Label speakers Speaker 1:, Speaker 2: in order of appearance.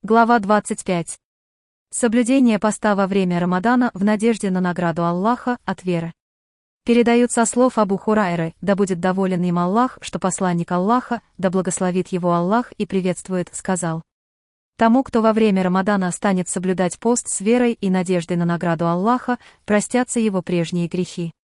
Speaker 1: Глава 25. Соблюдение поста во время Рамадана в надежде на награду Аллаха от веры. Передают со слов Абу Хурайры, да будет доволен им Аллах, что посланник Аллаха, да благословит его Аллах и приветствует, сказал: тому, кто во время Рамадана станет соблюдать пост с верой и надеждой на награду Аллаха, простятся его прежние грехи.